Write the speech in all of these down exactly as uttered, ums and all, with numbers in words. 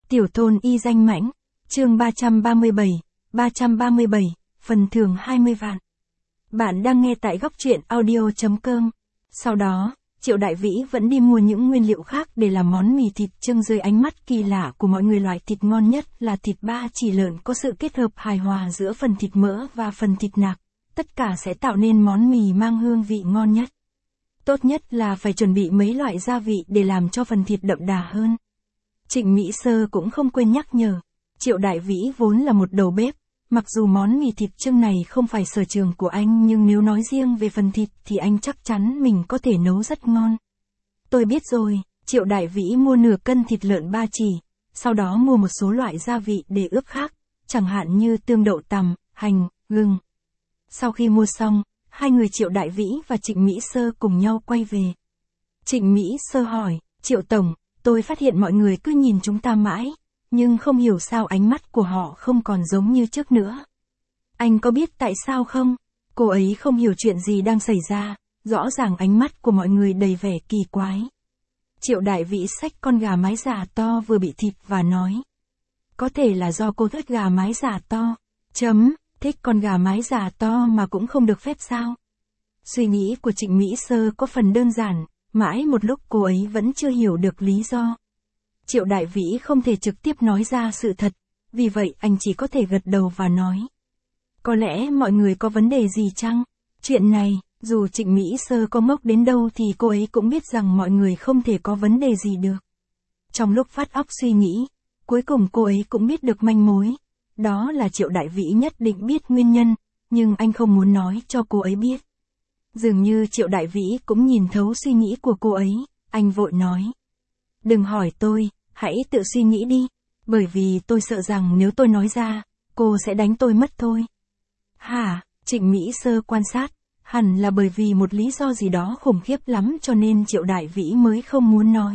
Tiểu thôn y danh mãnh, chương ba trăm ba mươi bảy, ba trăm ba mươi bảy, phần thưởng hai mươi vạn. Bạn đang nghe tại góc truyện audio chấm com. Sau đó, Triệu Đại Vĩ vẫn đi mua những nguyên liệu khác để làm món mì thịt trưng dưới ánh mắt kỳ lạ của mọi người. Loại thịt ngon nhất là thịt ba chỉ lợn, có sự kết hợp hài hòa giữa phần thịt mỡ và phần thịt nạc. Tất cả sẽ tạo nên món mì mang hương vị ngon nhất. Tốt nhất là phải chuẩn bị mấy loại gia vị để làm cho phần thịt đậm đà hơn. Trịnh Mỹ Sơ cũng không quên nhắc nhở. Triệu Đại Vĩ vốn là một đầu bếp, mặc dù món mì thịt trưng này không phải sở trường của anh, nhưng nếu nói riêng về phần thịt thì anh chắc chắn mình có thể nấu rất ngon. Tôi biết rồi. Triệu Đại Vĩ mua nửa cân thịt lợn ba chỉ, sau đó mua một số loại gia vị để ướp khác, chẳng hạn như tương, đậu tằm, hành, gừng. Sau khi mua xong, hai người Triệu Đại Vĩ và Trịnh Mỹ Sơ cùng nhau quay về. Trịnh Mỹ Sơ hỏi, Triệu Tổng, tôi phát hiện mọi người cứ nhìn chúng ta mãi, nhưng không hiểu sao ánh mắt của họ không còn giống như trước nữa. Anh có biết tại sao không? Cô ấy không hiểu chuyện gì đang xảy ra, rõ ràng ánh mắt của mọi người đầy vẻ kỳ quái. Triệu Đại Vĩ xách con gà mái giả to vừa bị thịt và nói. Có thể là do cô thích gà mái giả to. Chấm, thích con gà mái giả to mà cũng không được phép sao? Suy nghĩ của Trịnh Mỹ Sơ có phần đơn giản, mãi một lúc cô ấy vẫn chưa hiểu được lý do. Triệu Đại Vĩ không thể trực tiếp nói ra sự thật, vì vậy anh chỉ có thể gật đầu và nói. Có lẽ mọi người có vấn đề gì chăng? Chuyện này, dù Trịnh Mỹ Sơ có ngốc đến đâu thì cô ấy cũng biết rằng mọi người không thể có vấn đề gì được. Trong lúc vắt óc suy nghĩ, cuối cùng cô ấy cũng biết được manh mối. Đó là Triệu Đại Vĩ nhất định biết nguyên nhân, nhưng anh không muốn nói cho cô ấy biết. Dường như Triệu Đại Vĩ cũng nhìn thấu suy nghĩ của cô ấy, anh vội nói. Đừng hỏi tôi, hãy tự suy nghĩ đi, bởi vì tôi sợ rằng nếu tôi nói ra, cô sẽ đánh tôi mất thôi. Hả? Trịnh Mỹ Sơ quan sát, hẳn là bởi vì một lý do gì đó khủng khiếp lắm cho nên Triệu Đại Vĩ mới không muốn nói.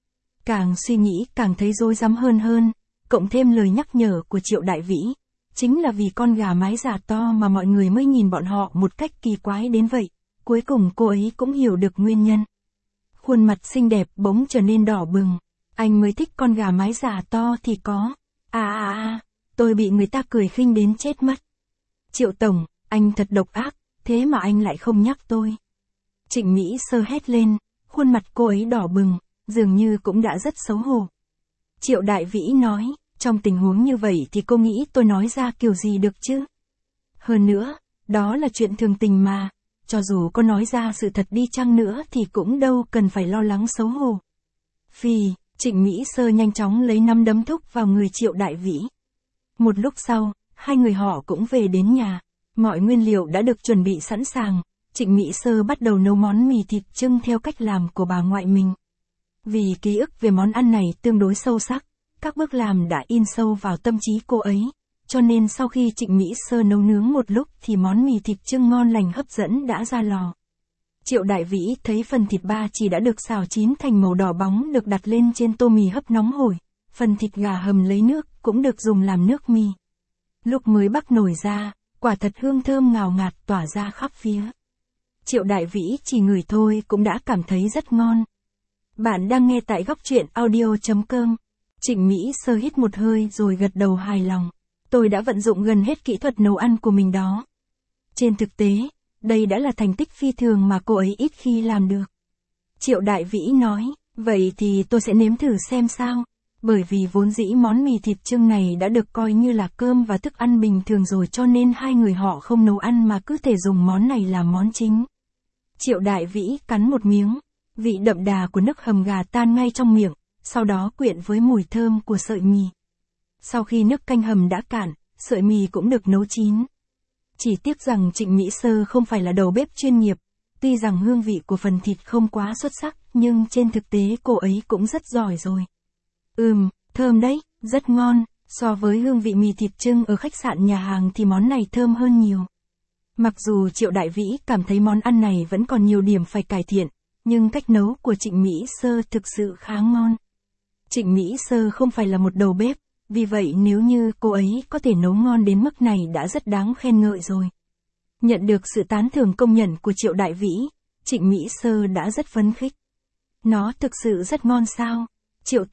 Càng suy nghĩ càng thấy rối rắm hơn hơn, cộng thêm lời nhắc nhở của Triệu Đại Vĩ, chính là vì con gà mái giả to mà mọi người mới nhìn bọn họ một cách kỳ quái đến vậy. Cuối cùng cô ấy cũng hiểu được nguyên nhân. Khuôn mặt xinh đẹp bỗng trở nên đỏ bừng. Anh mới thích con gà mái giả to thì có. À à à, tôi bị người ta cười khinh đến chết mất. Triệu Tổng, anh thật độc ác, thế mà anh lại không nhắc tôi. Trịnh Mỹ Sơ hét lên, khuôn mặt cô ấy đỏ bừng, dường như cũng đã rất xấu hổ. Triệu Đại Vĩ nói, trong tình huống như vậy thì cô nghĩ tôi nói ra kiểu gì được chứ? Hơn nữa, đó là chuyện thường tình mà. Cho dù có nói ra sự thật đi chăng nữa thì cũng đâu cần phải lo lắng xấu hổ. Phì, Trịnh Mỹ Sơ nhanh chóng lấy nắm đấm thúc vào người Triệu Đại Vĩ. Một lúc sau, hai người họ cũng về đến nhà. Mọi nguyên liệu đã được chuẩn bị sẵn sàng. Trịnh Mỹ Sơ bắt đầu nấu món mì thịt trưng theo cách làm của bà ngoại mình. Vì ký ức về món ăn này tương đối sâu sắc, các bước làm đã in sâu vào tâm trí cô ấy. Cho nên sau khi Trịnh Mỹ Sơ nấu nướng một lúc thì món mì thịt trưng ngon lành hấp dẫn đã ra lò. Triệu Đại Vĩ thấy phần thịt ba chỉ đã được xào chín thành màu đỏ bóng được đặt lên trên tô mì hấp nóng hổi. Phần thịt gà hầm lấy nước cũng được dùng làm nước mì. Lúc mới bắc nổi ra, quả thật hương thơm ngào ngạt tỏa ra khắp phía. Triệu Đại Vĩ chỉ ngửi thôi cũng đã cảm thấy rất ngon. Bạn đang nghe tại góc truyện audio chấm com. Trịnh Mỹ Sơ hít một hơi rồi gật đầu hài lòng. Tôi đã vận dụng gần hết kỹ thuật nấu ăn của mình đó. Trên thực tế, đây đã là thành tích phi thường mà cô ấy ít khi làm được. Triệu Đại Vĩ nói, vậy thì tôi sẽ nếm thử xem sao. Bởi vì vốn dĩ món mì thịt trưng này đã được coi như là cơm và thức ăn bình thường rồi, cho nên hai người họ không nấu ăn mà cứ thể dùng món này làm món chính. Triệu Đại Vĩ cắn một miếng, vị đậm đà của nước hầm gà tan ngay trong miệng, sau đó quyện với mùi thơm của sợi mì. Sau khi nước canh hầm đã cạn, sợi mì cũng được nấu chín. Chỉ tiếc rằng Trịnh Mỹ Sơ không phải là đầu bếp chuyên nghiệp, tuy rằng hương vị của phần thịt không quá xuất sắc, nhưng trên thực tế cô ấy cũng rất giỏi rồi. Ừm, thơm đấy, rất ngon, so với hương vị mì thịt trưng ở khách sạn nhà hàng thì món này thơm hơn nhiều. Mặc dù Triệu Đại Vĩ cảm thấy món ăn này vẫn còn nhiều điểm phải cải thiện, nhưng cách nấu của Trịnh Mỹ Sơ thực sự khá ngon. Trịnh Mỹ Sơ không phải là một đầu bếp, vì vậy nếu như cô ấy có thể nấu ngon đến mức này đã rất đáng khen ngợi rồi. Nhận được sự tán thưởng công nhận của Triệu Đại Vĩ, Trịnh Mỹ Sơ đã rất phấn khích. Nó thực sự rất ngon sao? Triệu Tổng,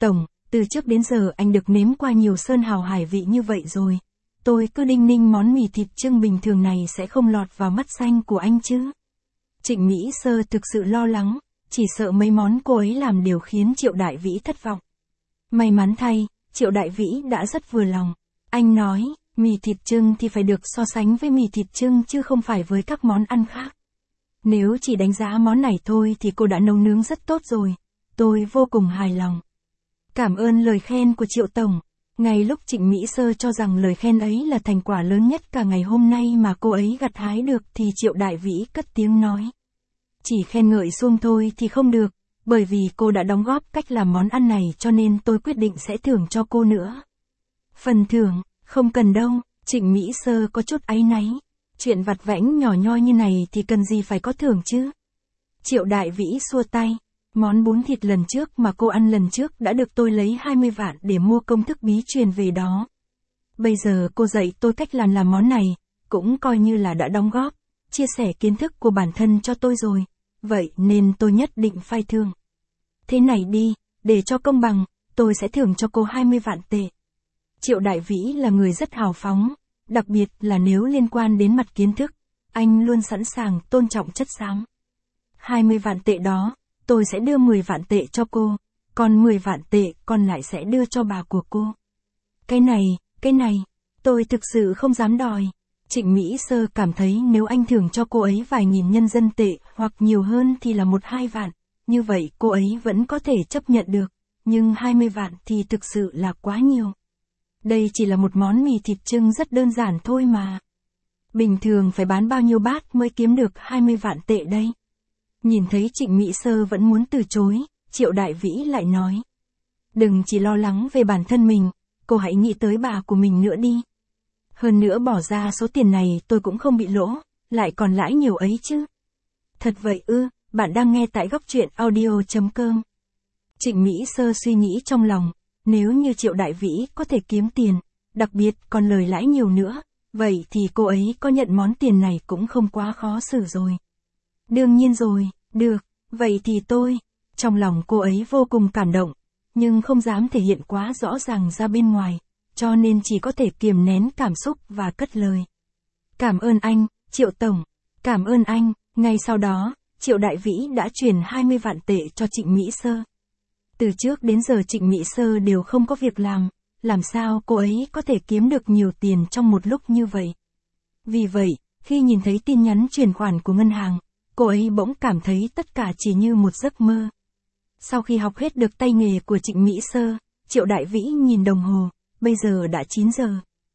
Từ trước đến giờ anh được nếm qua nhiều sơn hào hải vị như vậy rồi. Tôi cứ đinh ninh món mì thịt chưng bình thường này sẽ không lọt vào mắt xanh của anh chứ. Trịnh Mỹ Sơ thực sự lo lắng, chỉ sợ mấy món cô ấy làm đều khiến Triệu Đại Vĩ thất vọng. May mắn thay, Triệu Đại Vĩ đã rất vừa lòng. Anh nói, mì thịt chưng thì phải được so sánh với mì thịt chưng chứ không phải với các món ăn khác. Nếu chỉ đánh giá món này thôi thì cô đã nấu nướng rất tốt rồi. Tôi vô cùng hài lòng. Cảm ơn lời khen của Triệu Tổng. Ngay lúc Trịnh Mỹ Sơ cho rằng lời khen ấy là thành quả lớn nhất cả ngày hôm nay mà cô ấy gặt hái được thì Triệu Đại Vĩ cất tiếng nói. Chỉ khen ngợi suông thôi thì không được, bởi vì cô đã đóng góp cách làm món ăn này cho nên tôi quyết định sẽ thưởng cho cô nữa. Phần thưởng, không cần đâu, Trịnh Mỹ Sơ có chút áy náy. Chuyện vặt vãnh nhỏ nhoi như này thì cần gì phải có thưởng chứ. Triệu Đại Vĩ xua tay. Món bún thịt lần trước mà cô ăn lần trước đã được tôi lấy hai mươi vạn để mua công thức bí truyền về đó. Bây giờ cô dạy tôi cách làm làm món này, cũng coi như là đã đóng góp, chia sẻ kiến thức của bản thân cho tôi rồi. Vậy nên tôi nhất định phải thưởng. Thế này đi, để cho công bằng, tôi sẽ thưởng cho cô hai mươi vạn tệ. Triệu Đại Vĩ là người rất hào phóng, đặc biệt là nếu liên quan đến mặt kiến thức, anh luôn sẵn sàng tôn trọng chất xám. hai mươi vạn tệ đó, tôi sẽ đưa mười vạn tệ cho cô, còn mười vạn tệ còn lại sẽ đưa cho bà của cô. Cái này, cái này, tôi thực sự không dám đòi. Trịnh Mỹ Sơ cảm thấy nếu anh thưởng cho cô ấy vài nghìn nhân dân tệ hoặc nhiều hơn thì là một hai vạn, như vậy cô ấy vẫn có thể chấp nhận được, nhưng hai mươi vạn thì thực sự là quá nhiều. Đây chỉ là một món mì thịt chưng rất đơn giản thôi mà. Bình thường phải bán bao nhiêu bát mới kiếm được hai mươi vạn tệ đây? Nhìn thấy Trịnh Mỹ Sơ vẫn muốn từ chối, Triệu Đại Vĩ lại nói. Đừng chỉ lo lắng về bản thân mình, cô hãy nghĩ tới bà của mình nữa đi. Hơn nữa bỏ ra số tiền này tôi cũng không bị lỗ, lại còn lãi nhiều ấy chứ. Thật vậy ư, bạn đang nghe tại góc truyện audio chấm com. Trịnh Mỹ Sơ suy nghĩ trong lòng, nếu như Triệu Đại Vĩ có thể kiếm tiền, đặc biệt còn lời lãi nhiều nữa, vậy thì cô ấy có nhận món tiền này cũng không quá khó xử rồi. Đương nhiên rồi, được, vậy thì tôi, trong lòng cô ấy vô cùng cảm động, nhưng không dám thể hiện quá rõ ràng ra bên ngoài, cho nên chỉ có thể kiềm nén cảm xúc và cất lời. Cảm ơn anh, Triệu Tổng, cảm ơn anh. Ngay sau đó, Triệu Đại Vĩ đã chuyển hai mươi vạn tệ cho Trịnh Mỹ Sơ. Từ trước đến giờ Trịnh Mỹ Sơ đều không có việc làm, làm sao cô ấy có thể kiếm được nhiều tiền trong một lúc như vậy. Vì vậy, khi nhìn thấy tin nhắn chuyển khoản của ngân hàng, cô ấy bỗng cảm thấy tất cả chỉ như một giấc mơ. Sau khi học hết được tay nghề của Trịnh Mỹ Sơ, Triệu Đại Vĩ nhìn đồng hồ, bây giờ đã chín giờ.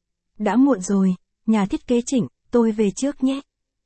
Đã muộn rồi, nhà thiết kế Trịnh, tôi về trước nhé.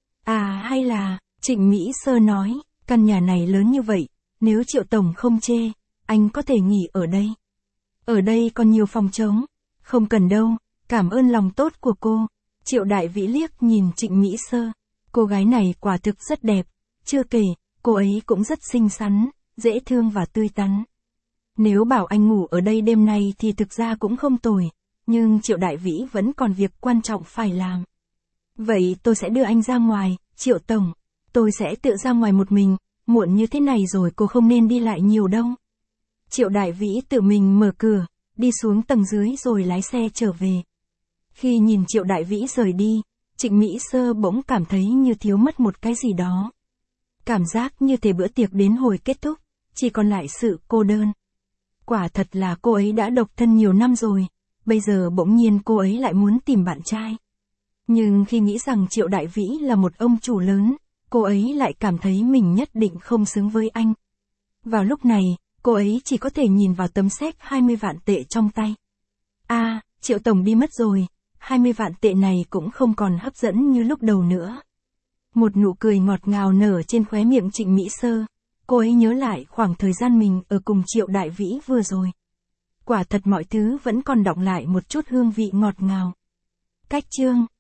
À hay là, Trịnh Mỹ Sơ nói, căn nhà này lớn như vậy, nếu Triệu Tổng không chê, anh có thể nghỉ ở đây. Ở đây còn nhiều phòng trống. Không cần đâu, cảm ơn lòng tốt của cô. Triệu Đại Vĩ liếc nhìn Trịnh Mỹ Sơ. Cô gái này quả thực rất đẹp. Chưa kể, cô ấy cũng rất xinh xắn, dễ thương và tươi tắn. Nếu bảo anh ngủ ở đây đêm nay thì thực ra cũng không tồi. Nhưng Triệu Đại Vĩ vẫn còn việc quan trọng phải làm. Vậy tôi sẽ đưa anh ra ngoài, Triệu Tổng. Tôi sẽ tự ra ngoài một mình, muộn như thế này rồi cô không nên đi lại nhiều đâu. Triệu Đại Vĩ tự mình mở cửa, đi xuống tầng dưới rồi lái xe trở về. Khi nhìn Triệu Đại Vĩ rời đi, Trịnh Mỹ Sơ bỗng cảm thấy như thiếu mất một cái gì đó. Cảm giác như thể bữa tiệc đến hồi kết thúc, chỉ còn lại sự cô đơn. Quả thật là cô ấy đã độc thân nhiều năm rồi, bây giờ bỗng nhiên cô ấy lại muốn tìm bạn trai. Nhưng khi nghĩ rằng Triệu Đại Vĩ là một ông chủ lớn, cô ấy lại cảm thấy mình nhất định không xứng với anh. Vào lúc này, cô ấy chỉ có thể nhìn vào tấm séc hai mươi vạn tệ trong tay. À, Triệu Tổng đi mất rồi, hai mươi vạn tệ này cũng không còn hấp dẫn như lúc đầu nữa. Một nụ cười ngọt ngào nở trên khóe miệng Trịnh Mỹ Sơ, cô ấy nhớ lại khoảng thời gian mình ở cùng Triệu Đại Vĩ vừa rồi. Quả thật mọi thứ vẫn còn đọng lại một chút hương vị ngọt ngào. Cách chương